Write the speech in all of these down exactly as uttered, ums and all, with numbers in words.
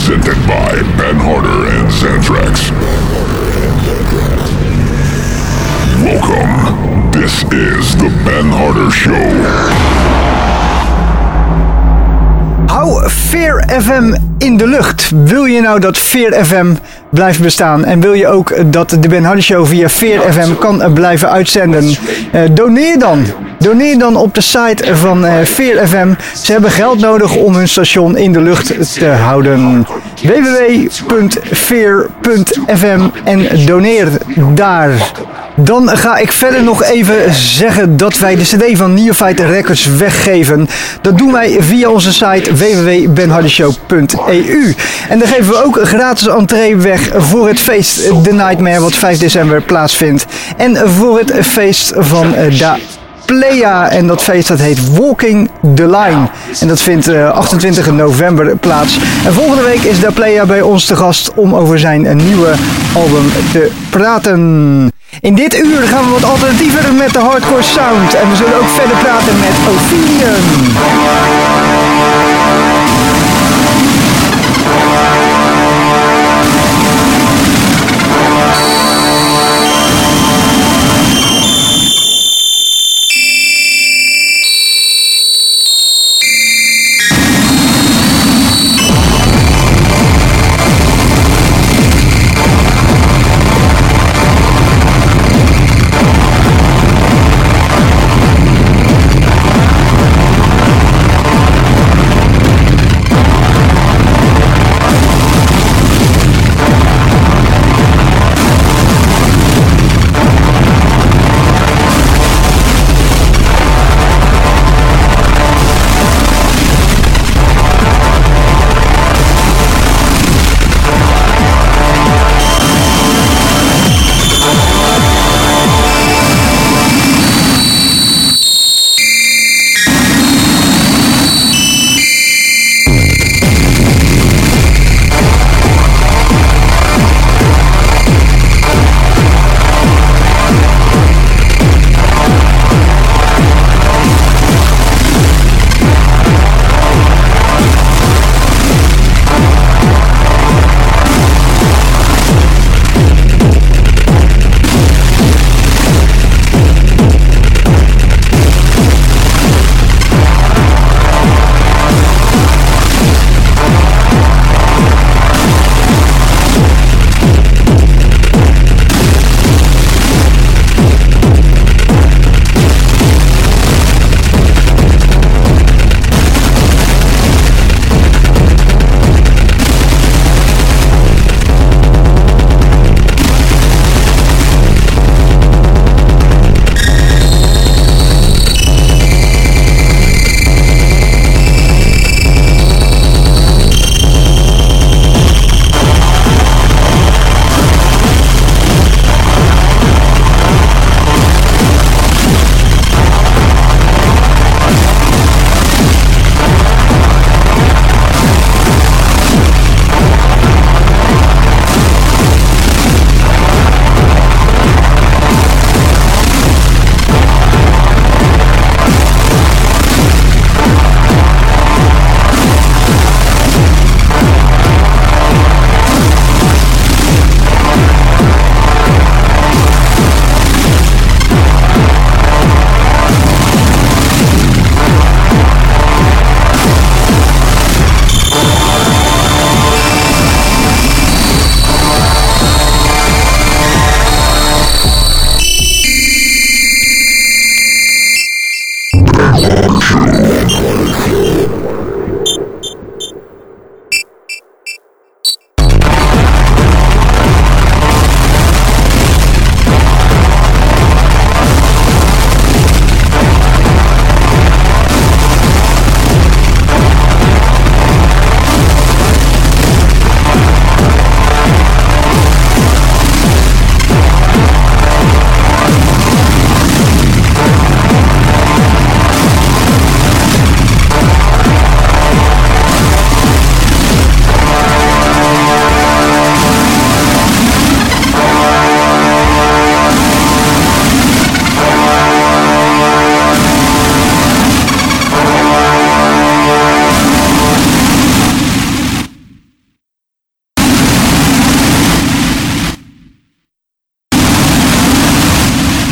Presented by Ben Harder and Xantrax. Welcome. This is the Ben Harder Show. Hou Fear F M in de lucht. Wil je nou dat Fear F M blijft bestaan en wil je ook dat de Ben Harder Show via Fear F M kan blijven uitzenden? Uh, doneer dan. Doneer dan op de site van uh, Fear F M. Ze hebben geld nodig om hun station in de lucht te houden. w w w punt fear punt f m en doneer daar. Dan ga ik verder nog even zeggen dat wij de cd van Neophyte Records weggeven. Dat doen wij via onze site w w w punt ben harder show punt e u. En daar geven we ook gratis entree weg voor het feest The Nightmare wat vijf december plaatsvindt. En voor het feest van uh, Da Playa. En dat feest dat heet Walking the Line. En dat vindt uh, achtentwintig november plaats. En volgende week is Da Playa bij ons te gast om over zijn nieuwe album te praten. In dit uur gaan we wat alternatiever met de hardcore sound. En we zullen ook verder praten met Ophidian.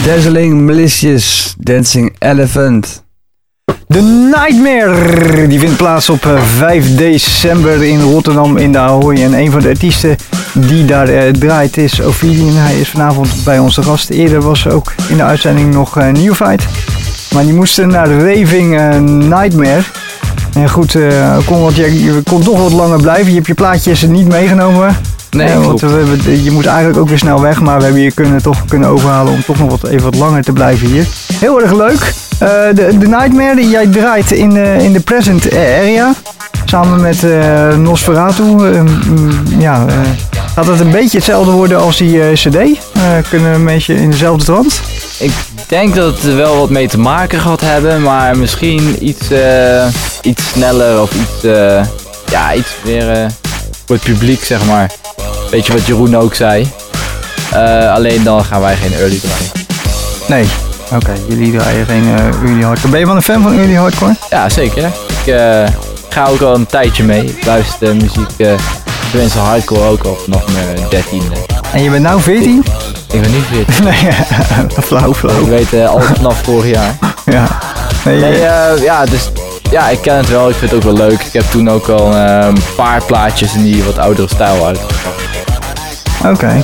Dazzling Malicious Dancing Elephant. The Nightmare, die vindt plaats op vijf december in Rotterdam in de Ahoy. En een van de artiesten die daar uh, draait is Ophidian. Hij is vanavond bij onze gast. Eerder was ook in de uitzending nog uh, Neophyte. Maar die moesten naar de raving uh, Nightmare. En goed, uh, kon wat, je, je kon toch wat langer blijven. Je hebt je plaatjes niet meegenomen. Nee, uh, want we, we, je moet eigenlijk ook weer snel weg. Maar we hebben je kunnen, toch kunnen overhalen om toch nog wat, even wat langer te blijven hier. Heel erg leuk. Uh, de, de Nightmare, jij draait in de, in de present area. Samen met uh, Nosferatu. Uh, ja, uh, gaat het een beetje hetzelfde worden als die uh, cd? Uh, kunnen we een beetje in dezelfde trant? Ik denk dat het er wel wat mee te maken gaat hebben, maar misschien iets, uh, iets sneller of iets, uh, ja, iets meer uh, voor het publiek, zeg maar. Weet je wat Jeroen ook zei? Uh, alleen dan gaan wij geen early draaien. Nee. Oké, okay, jullie draaien geen uh, early hardcore. Ben je wel een fan van early hardcore? Ja, zeker. Ik uh, ga ook al een tijdje mee. Ik luister uh, muziek, uh, tenminste hardcore ook al vanaf mijn dertiende. En je bent nou veertien? Ik ben niet veertien. Nee, flauw, flauw. Ik weet uh, alles vanaf vorig jaar. Ja. Nee, nee uh, ja, dus ja, ik ken het wel. Ik vind het ook wel leuk. Ik heb toen ook al uh, een paar plaatjes in die wat oudere stijl uitgebracht. Oké. Okay.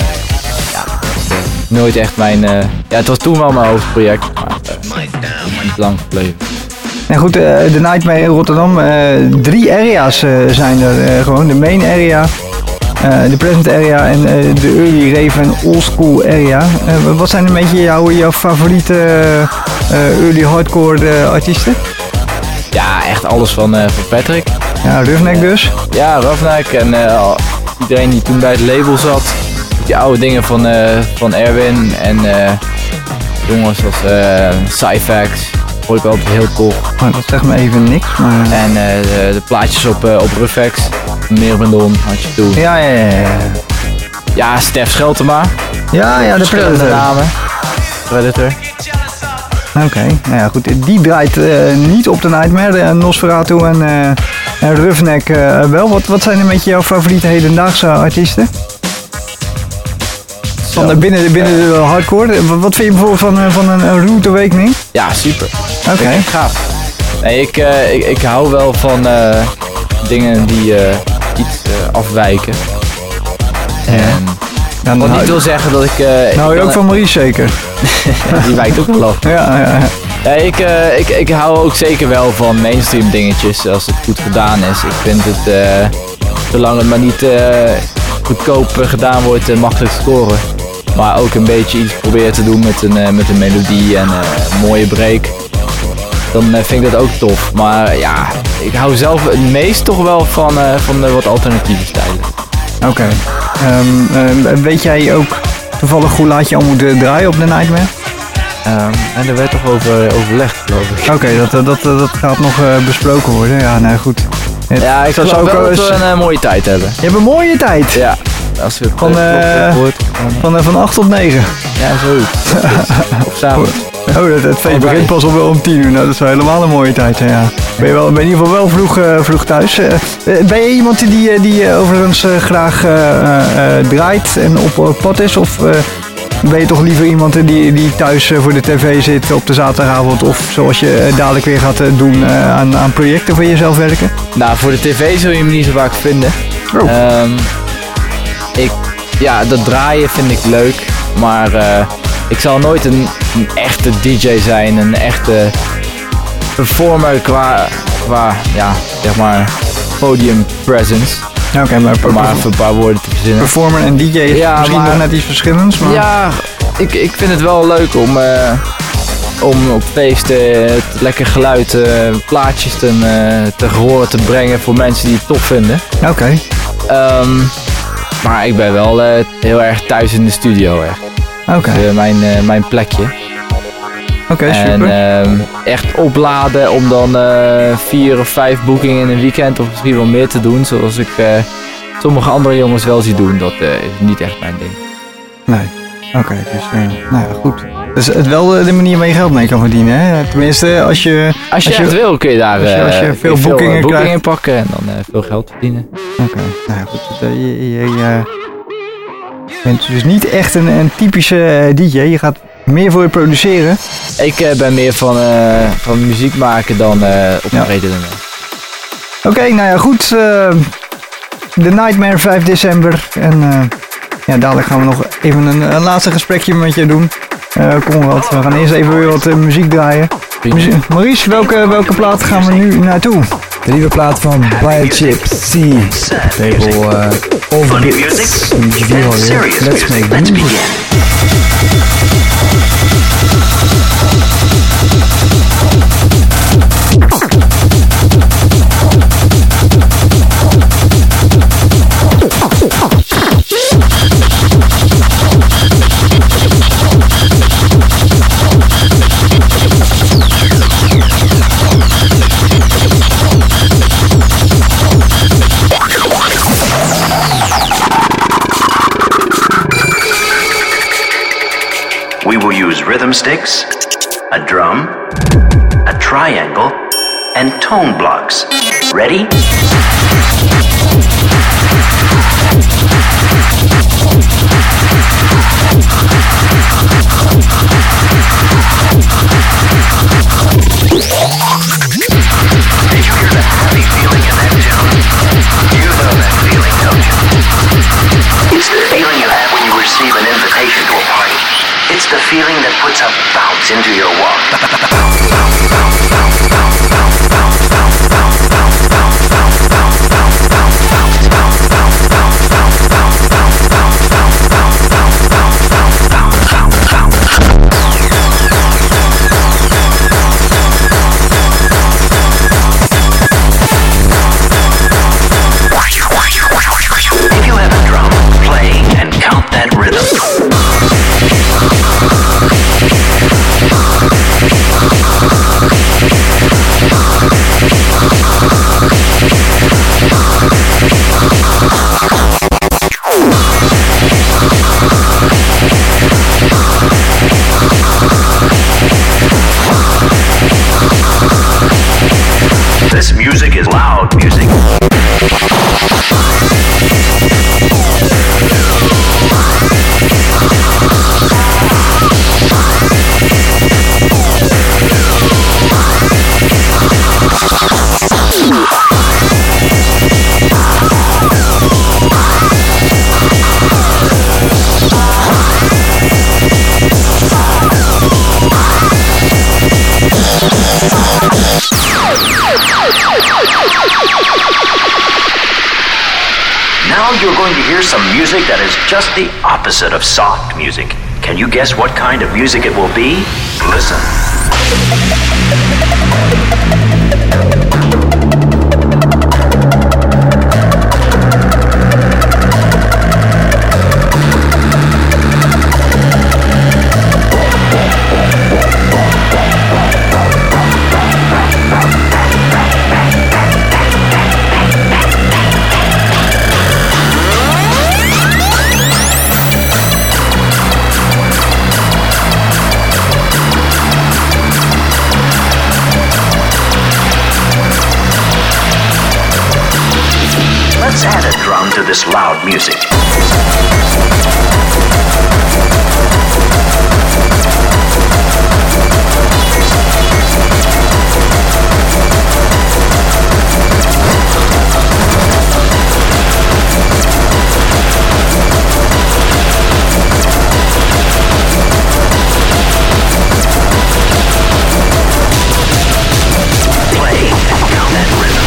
Nooit echt mijn... Uh, ja, het was toen wel mijn hoofdproject, maar uh, niet lang gebleven. En goed, uh, de Nightmare in Rotterdam. Uh, drie area's uh, zijn er uh, gewoon. De main area, uh, de present area en uh, de early rave en old school area. Uh, wat zijn een beetje jouw, jouw favoriete uh, early hardcore uh, artiesten? Ja, echt alles van, uh, van Patrick. Ja, Roughneck dus. Ja, Roughneck en uh, iedereen die toen bij het label zat. Die oude dingen van, uh, van Erwin en uh, jongens als uh, Cyfax, vond ik altijd heel tof. Maar dat zegt me even niks, maar... En uh, de, de plaatjes op, uh, op Ruffex, Meerbendon had je toen. Ja, ja, ja. Ja, ja Stef Scheltema. Ja, ja, de Predator. namen. Predator. Oké, okay. Nou ja, goed. Die draait uh, niet op de Nightmare, uh, Nosferatu en, uh, en Roughneck uh, wel. Wat, wat zijn een beetje jouw favoriete hedendaagse artiesten? Van de, binnen, binnen de hardcore. Wat vind je bijvoorbeeld van, van een, een Rude Awakening? Ja, super. Oké. Okay. Gaaf. Nee, ik, uh, ik, ik hou wel van uh, dingen die uh, iets uh, afwijken. Ja. En ja, wat niet wil zeggen dat ik... Uh, nou, je ook van Maurice zeker? Die wijkt ook wel af. Ja, ja, ja. Ja, ik, uh, ik, ik hou ook zeker wel van mainstream dingetjes als het goed gedaan is. Ik vind het, uh, zolang het maar niet uh, goedkoop uh, gedaan wordt, uh, makkelijk scoren. Maar ook een beetje iets proberen te doen met een, uh, met een melodie en uh, een mooie break. Dan uh, vind ik dat ook tof. Maar ja, ik hou zelf het meest toch wel van, uh, van de wat alternatieve stijlen. Oké. Okay. Um, uh, weet jij ook toevallig hoe laat je al moet uh, draaien op de Nightmare? Um, en er werd toch over overlegd, geloof ik. Oké, okay, dat, dat, dat gaat nog uh, besproken worden. Ja, nou goed. Het, ja, ik zou ook wel eens... dat we een uh, mooie tijd hebben. Je hebt een mooie tijd? Ja. Als het van, uh, wordt, van, uh, van acht tot negen. Ja, zoiets. Of s'avonds. Oh, het, het feest begint pas om, om tien uur. Nou, dat is wel helemaal een mooie tijd. Hè, ja. Ben je wel, ben je in ieder geval wel vroeg, uh, vroeg thuis. Uh, ben je iemand die, die uh, overigens uh, graag uh, uh, draait en op uh, pad is? Of uh, ben je toch liever iemand die, die thuis uh, voor de tv zit op de zaterdagavond? Of zoals je uh, dadelijk weer gaat uh, doen uh, aan, aan projecten voor jezelf werken? Nou, voor de tv zul je me niet zo vaak vinden. Oh. Um, ik, ja, dat draaien vind ik leuk. Maar uh, ik zal nooit een, een echte D J zijn. Een echte performer qua, qua ja, zeg maar, podium presence. Oké, okay, maar, om maar even een paar woorden te verzinnen. Performer en D J is ja, misschien maar, nog net iets verschillends. Maar... Ja, ik, ik vind het wel leuk om, uh, om op feesten het lekker geluid, uh, plaatjes te, uh, te horen te brengen voor mensen die het tof vinden. Oké. Okay. Um, maar ik ben wel uh, heel erg thuis in de studio echt. Oké. Okay. Dus, uh, mijn, uh, mijn plekje. Oké, okay, super. En uh, echt opladen om dan uh, vier of vijf boekingen in een weekend of misschien wel meer te doen. Zoals ik uh, sommige andere jongens wel zie doen. Dat uh, is niet echt mijn ding. Nee. Oké, okay, dus uh, nou ja, goed. Dus het wel de manier waar je geld mee kan verdienen, hè? Tenminste, als je... Als je, als je echt wil, kun je daar als je, als je uh, veel boekingen, veel, uh, boekingen krijgt. pakken en dan uh, veel geld verdienen. Oké, okay. Nou ja, goed. Uh, je, je, je bent dus niet echt een, een typische uh, D J. Je gaat meer voor je produceren? Ik uh, ben meer van, uh, van muziek maken dan uh, optreden. Ja. Oké, okay, nou ja, goed. Uh, The Nightmare, vijf december. En uh, ja, dadelijk gaan we nog even een, een laatste gesprekje met je doen. Uh, kom wat. We gaan eerst even weer wat uh, muziek draaien. Muzie- Maurice, welke, welke plaat gaan we nu naartoe? De nieuwe plaat van Biochip C. Label uh, Overbits. Een G V hoor je. Let's make the music. We will use rhythm sticks, a drum, a triangle, and tone blocks. Ready? Did you hear that heavy feeling in that tune? You know that feeling, don't you? It's the feeling you have when you receive an invitation to a party. It's the feeling that puts a bounce into your walk. If you have a drum, play and count that rhythm. This music is loud music. Now you're going to hear some music that is just the opposite of soft music. Can you guess what kind of music it will be? Listen. Let's add a drum to this loud music. Play and count that rhythm.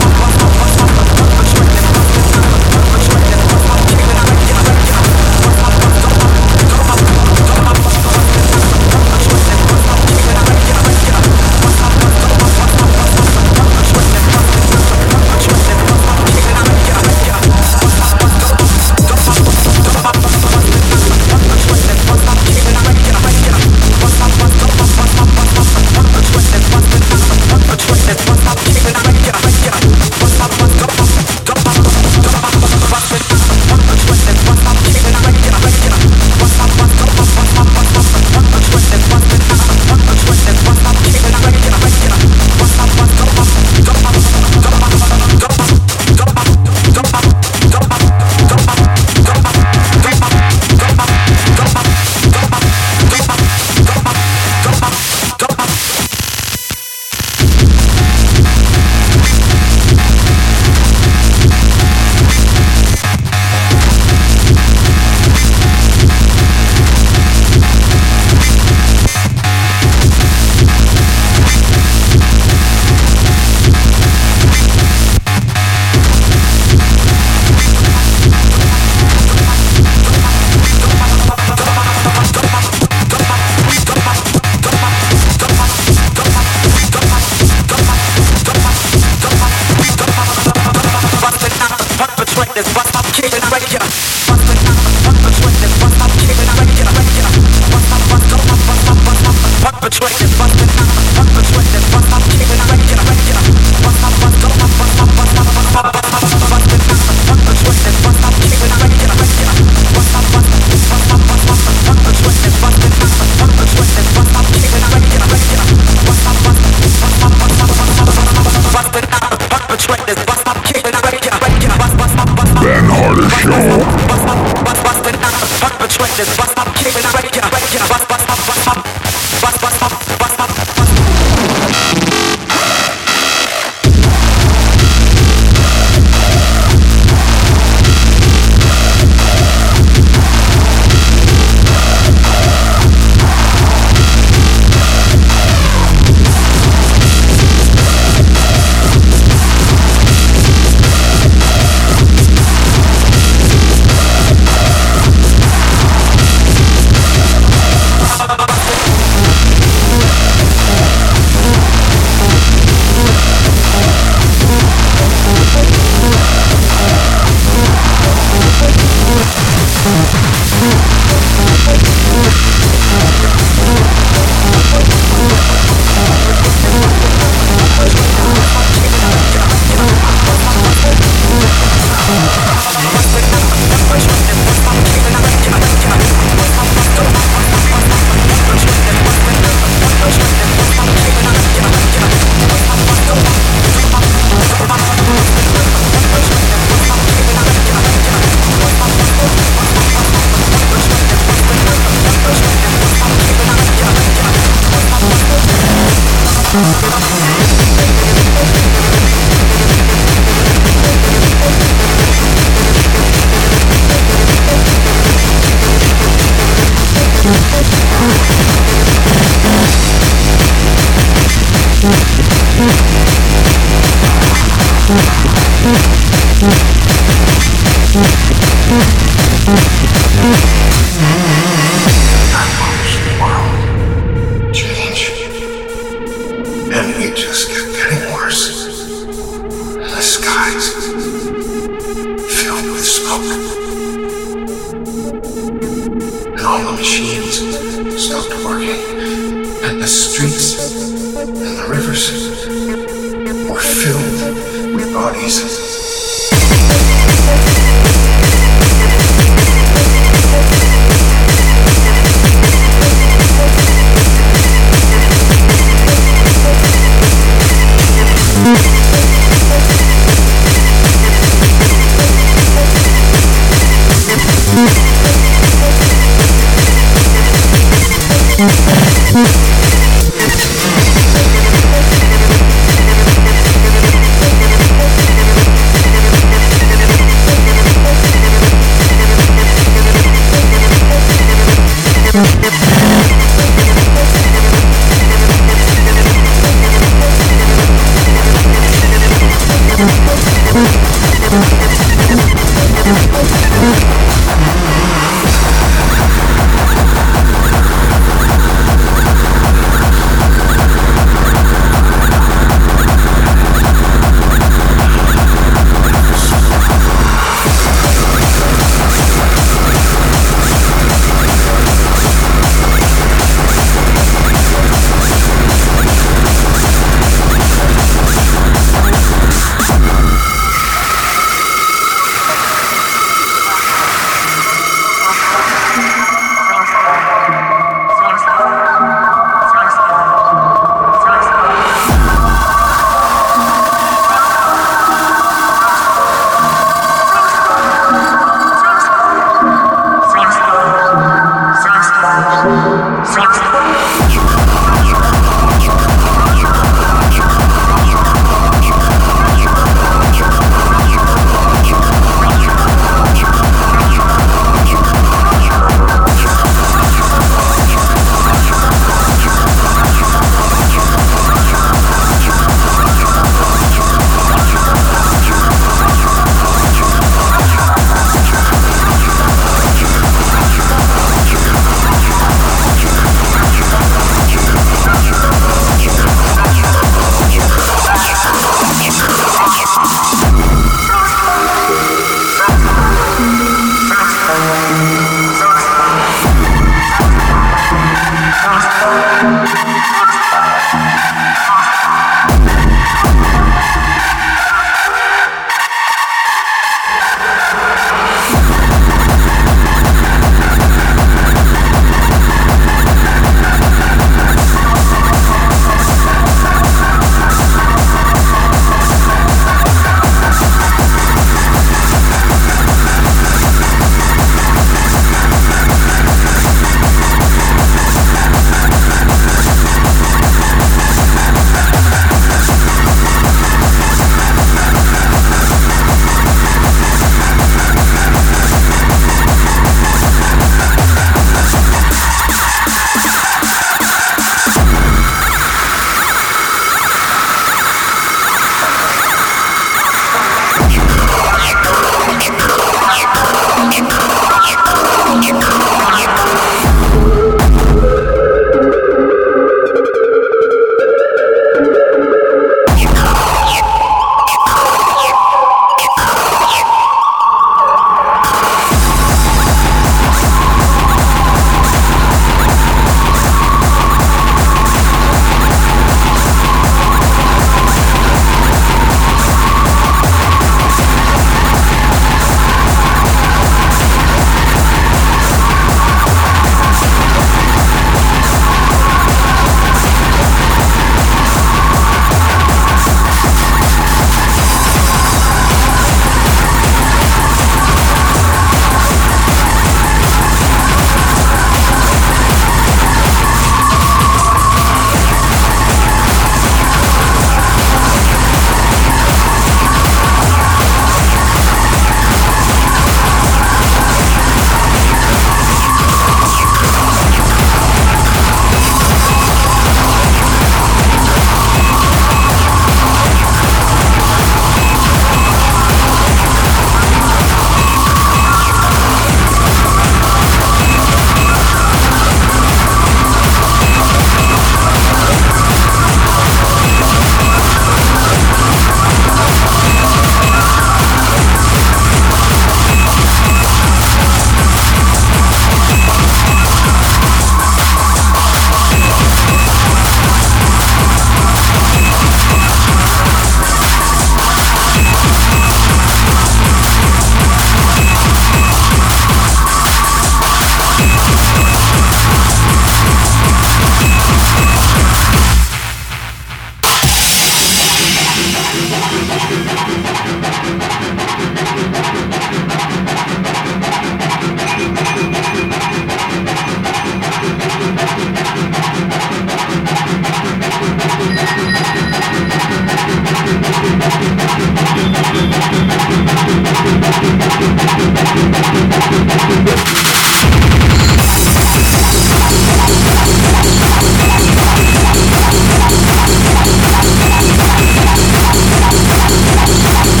We'll be right back.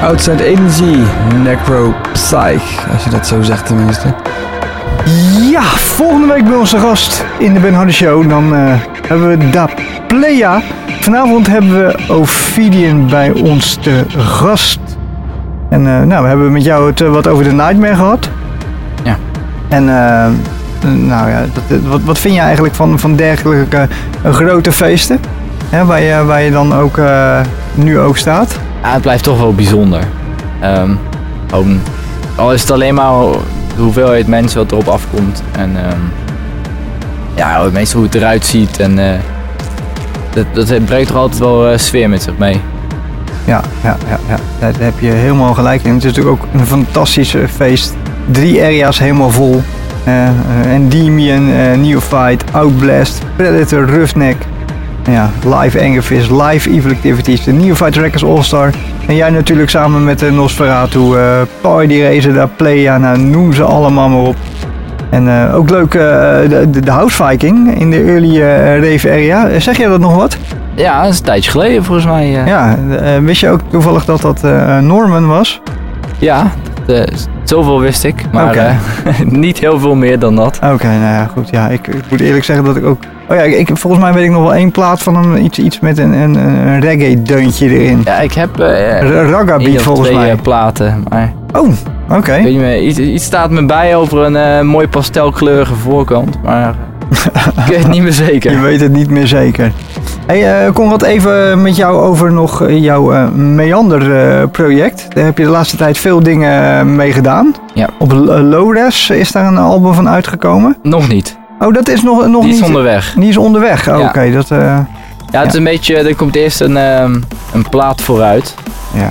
Outside Energy, Necro Psych, als je dat zo zegt tenminste. Ja, volgende week bij onze gast in de Ben Harder Show. Dan uh, hebben we Da Playa. Vanavond hebben we Ophidian bij ons te gast. En uh, nou, we hebben met jou het uh, wat over de Nightmare gehad. Ja. En uh, nou ja, dat, wat, wat vind je eigenlijk van, van dergelijke uh, grote feesten? Hè, waar, je, waar je dan ook uh, nu ook staat? Ja, het blijft toch wel bijzonder. Um, um, al is het alleen maar de hoeveelheid mensen wat erop afkomt. En um, ja, meestal hoe het eruit ziet. En uh, dat, dat brengt toch altijd wel uh, sfeer met zich mee. Ja, ja, ja, ja, daar heb je helemaal gelijk in. Het is natuurlijk ook een fantastisch feest. Drie area's helemaal vol. Uh, uh, Endymion, uh, Neophyte, Outblast, Predator, Roughneck. Ja, live Angerfist, live Evil Activities, de Neophyte Records All-Star. En jij natuurlijk samen met de Nosferatu, uh, Party Racer, Da Playa, nou, noem ze allemaal maar op. En uh, ook leuk, uh, de, de, de House Viking in de early uh, rave area. Uh, zeg jij dat nog wat? Ja, dat is een tijdje geleden volgens mij. Uh. Ja, uh, wist je ook toevallig dat dat uh, Norman was? Ja, de, zoveel wist ik, maar okay. uh, niet heel veel meer dan dat. Oké, okay, nou ja, goed. Ja, ik, ik moet eerlijk zeggen dat ik ook... Oh ja, ik, volgens mij weet ik nog wel één plaat van hem, iets, iets met een, een, een reggae-deuntje erin. Ja, ik heb uh, Ragga Beat volgens twee, mij. Uh, platen, maar... Oh, oké. Okay. Weet je meer, iets, iets staat me bij over een uh, mooi pastelkleurige voorkant, maar ik weet het niet meer zeker. Je weet het niet meer zeker. Hey, uh, Konrad, even met jou over nog uh, jouw uh, Meander-project. Uh, Daar heb je de laatste tijd veel dingen uh, mee gedaan. Ja. Op uh, Low-Res is daar een album van uitgekomen. Nog niet. Oh, dat is nog, nog Die niet... is onderweg. Die is onderweg, oh, ja. oké. Okay, dat... Uh, ja, het ja. is een beetje... Er komt eerst een, um, een plaat vooruit. Ja.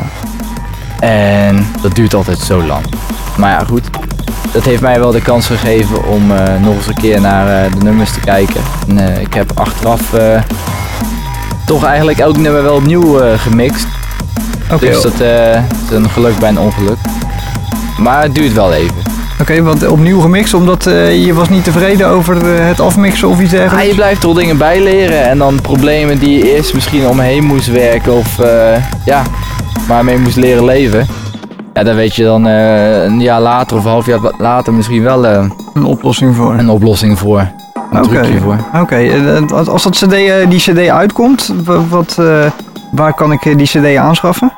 En dat duurt altijd zo lang. Maar ja, goed. Dat heeft mij wel de kans gegeven om uh, nog eens een keer naar uh, de nummers te kijken. En, uh, ik heb achteraf uh, toch eigenlijk elk nummer wel opnieuw uh, gemixt. Okay, dus dat uh, is een geluk bij een ongeluk. Maar het duurt wel even. Oké, okay, want opnieuw gemixt omdat uh, je was niet tevreden over uh, het afmixen of iets dergelijks? Ah, je blijft er dingen bij leren en dan problemen die je eerst misschien omheen moest werken of uh, ja, waarmee je moest leren leven. Ja, daar weet je dan uh, een jaar later of een half jaar later misschien wel uh, een oplossing voor. Een oplossing voor. Een okay. trucje voor. Oké, okay. Als dat cd, die cd uitkomt, wat, uh, waar kan ik die cd aanschaffen?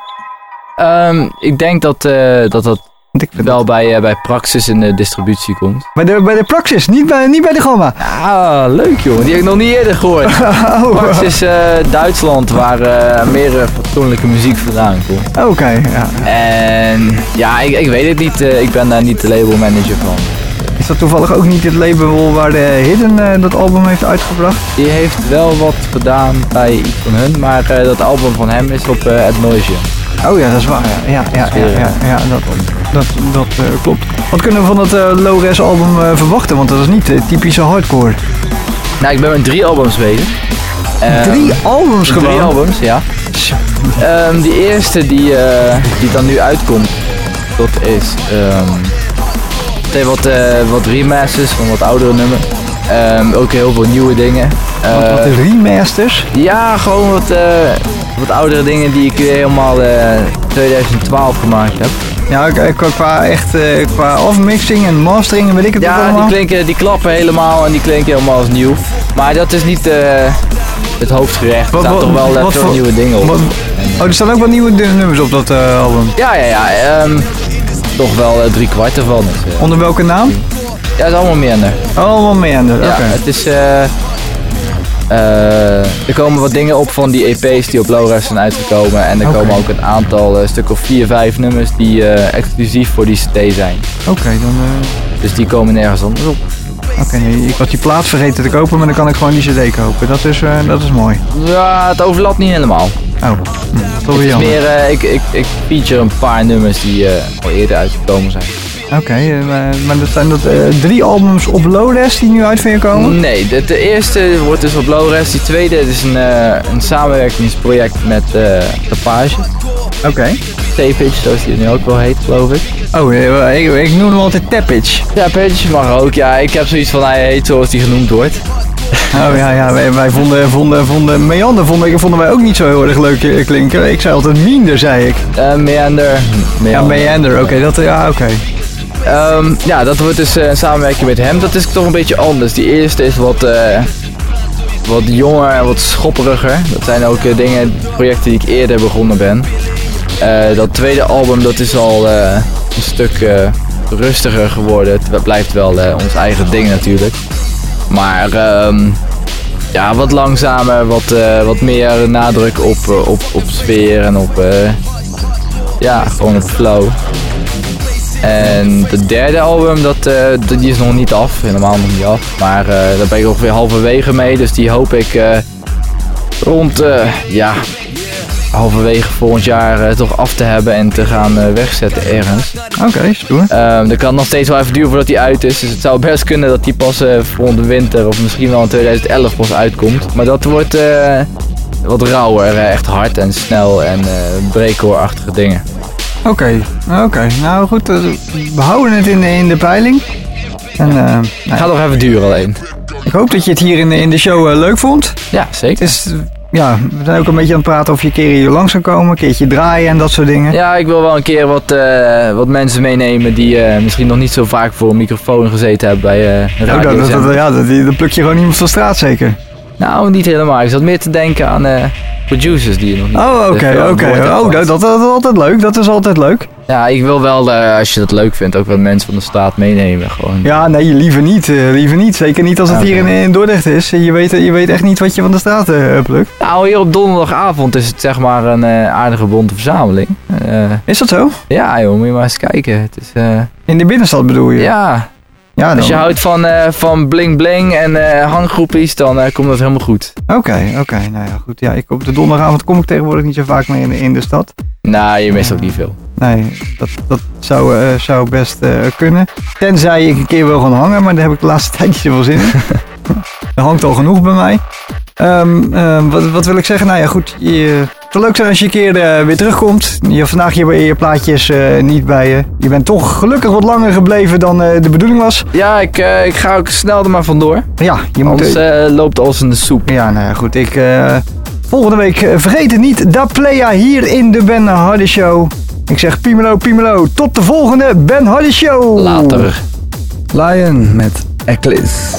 Um, ik denk dat uh, dat, dat wel dat... bij, uh, bij Praxis in de distributie komt. Bij de, bij de Praxis, niet bij, niet bij de Gamma? Ah, leuk joh, die heb ik nog niet eerder gehoord. oh. Praxis uh, Duitsland, waar uh, meer uh, fatsoenlijke muziek vandaan komt. Oké, okay, ja. En ja, ik, ik weet het niet, uh, ik ben daar niet de labelmanager van. Is dat toevallig ook niet het label waar de Hidden uh, dat album heeft uitgebracht? Die heeft wel wat gedaan bij iets van hun, maar uh, dat album van hem is op uh, Ad Noisia. Oh ja, dat is waar. Ja, ja, ja, ja, ja, ja dat, dat, dat uh, klopt. Wat kunnen we van het uh, Low-Res album uh, verwachten? Want dat is niet uh, typische hardcore. Nou, ik ben met drie albums bezig. Um, drie albums gewoon? Drie albums, ja. Um, die eerste die, uh, die dan nu uitkomt, dat is... Um, het heeft wat, uh, wat remasters van wat oudere nummers. Um, ook heel veel nieuwe dingen. Uh, wat, wat remasters? Ja, gewoon wat, uh, wat oudere dingen die ik weer helemaal uh, twintig twaalf gemaakt heb. Ja, qua, qua echt uh, qua afmixing en mastering en weet ik het ja, allemaal. Die klinken, die klappen helemaal en die klinken helemaal als nieuw. Maar dat is niet uh, het hoofdgerecht. Er staan toch wel uh, veel voor, nieuwe dingen op. Wat, oh, er staan ook wat nieuwe nummers op dat uh, album? Ja, ja, ja. Um, toch wel uh, drie kwart ervan. Dus, uh, Onder welke naam? Ja, het is allemaal Meander. Allemaal Meander, oké. Ja, okay. Het is... Uh, uh, er komen wat dingen op van die E P's die op Low-Res zijn uitgekomen. En er okay. komen ook een aantal, uh, stuk of vier, vijf nummers die uh, exclusief voor die cd zijn. Oké, okay, dan... Uh... Dus die komen nergens anders op. Oké, okay, nee, ik was die plaat vergeten te kopen, maar dan kan ik gewoon die cd kopen. Dat is, uh, dat is mooi. Ja, het overlapt niet helemaal. Oh, hm, het is jammer. meer, uh, ik, ik, ik feature een paar nummers die uh, al eerder uitgekomen zijn. Oké, okay, uh, maar dat zijn dat uh, drie albums op Low-Res die nu uit van je komen? Nee, de, de eerste wordt dus op Low-Res. Die tweede is een, uh, een samenwerkingsproject met uh, Tapage. Oké. Okay. Tapage, zoals die nu ook wel heet, geloof ik. Oh, ik, ik noem hem altijd Tapage. Tapage mag ook, ja. Ik heb zoiets van hij heet zoals die genoemd wordt. Oh ja, ja wij, wij vonden, vonden, vonden Meander vonden, vonden wij ook niet zo heel erg leuk eh, klinken. Ik zei altijd Minder, zei ik. Uh, Meander. Meander. Ja, Meander, oké. Okay, dat, ja, oké. Okay. Um, ja, dat wordt dus uh, een samenwerking met hem. Dat is toch een beetje anders. Die eerste is wat, uh, wat jonger en wat schopperiger. Dat zijn ook uh, dingen, projecten die ik eerder begonnen ben. Uh, dat tweede album, dat is al uh, een stuk uh, rustiger geworden. Het blijft wel uh, ons eigen ding natuurlijk. Maar um, ja, wat langzamer, wat, uh, wat meer nadruk op, uh, op, op sfeer en op, uh, ja, gewoon op flow. En de derde album, dat, uh, die is nog niet af, helemaal nog niet af. Maar uh, daar ben ik ongeveer halverwege mee, dus die hoop ik uh, rond, uh, ja, halverwege volgend jaar uh, toch af te hebben en te gaan uh, wegzetten ergens. Oké, okay, stoer. Um, dat kan nog steeds wel even duren voordat die uit is. Dus het zou best kunnen dat die pas uh, volgende winter of misschien wel in twintig elf pas uitkomt. Maar dat wordt uh, wat rauwer, uh, echt hard en snel en uh, breakcore-achtige dingen. Oké, okay, oké. Okay. Nou goed, uh, we houden het in, in de peiling. En, uh, nou, het gaat nog even duren alleen. Ik hoop dat je het hier in, in de show uh, leuk vond. Ja, zeker. Het is, ja, we zijn ook een beetje aan het praten of je een keer hier langs kan komen, een keertje draaien en dat soort dingen. Ja, ik wil wel een keer wat, uh, wat mensen meenemen die uh, misschien nog niet zo vaak voor een microfoon gezeten hebben bij uh, een radio. Oh, dat, dat, dat, ja, dat, dat pluk je gewoon iemand van straat zeker? Nou, niet helemaal. Ik zat meer te denken aan uh, producers die je nog niet... Oh, oké, oké. Okay, okay. Oh, dat, dat, dat is altijd leuk. Dat is altijd leuk. Ja, ik wil wel, uh, als je dat leuk vindt, ook wat mensen van de straat meenemen. Gewoon. Ja, nee, liever niet. Uh, liever niet. Zeker niet als het okay. hier in, in Dordrecht is. Je weet, je weet echt niet wat je van de straat uh, plukt. Nou, hier op donderdagavond is het zeg maar een uh, aardige bonte verzameling. Uh, is dat zo? Ja, joh, moet je maar eens kijken. Het is, uh... In de binnenstad bedoel je? Ja. Ja, als je houdt van, uh, van bling bling en uh, hanggroepjes, dan uh, komt dat helemaal goed. Oké, okay, oké. Okay. Nou ja, goed. Ja, ik, op de donderdagavond kom ik tegenwoordig niet zo vaak meer in, in de stad. Nou, je mist uh, ook niet veel. Nee, dat, dat zou, uh, zou best uh, kunnen. Tenzij ik een keer wil gaan hangen, maar daar heb ik de laatste tijd niet zoveel zin in. Er hangt al genoeg bij mij. Um, uh, wat, wat wil ik zeggen? Nou ja, goed. Je, het zou leuk zijn als je een keer uh, weer terugkomt. Je hebt vandaag je, je plaatjes uh, niet bij je. Je bent toch gelukkig wat langer gebleven dan uh, de bedoeling was. Ja, ik, uh, ik ga ook snel er maar vandoor. Ja, je moet... Anders uh, loopt alles in de soep. Ja, nou ja, goed. Ik, uh, volgende week, uh, vergeet het niet, Da Playa hier in de Ben Hardy Show. Ik zeg Piemelo, Piemelo. Tot de volgende Ben Hardy Show. Later. Lion met Eclipse.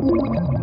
Bye.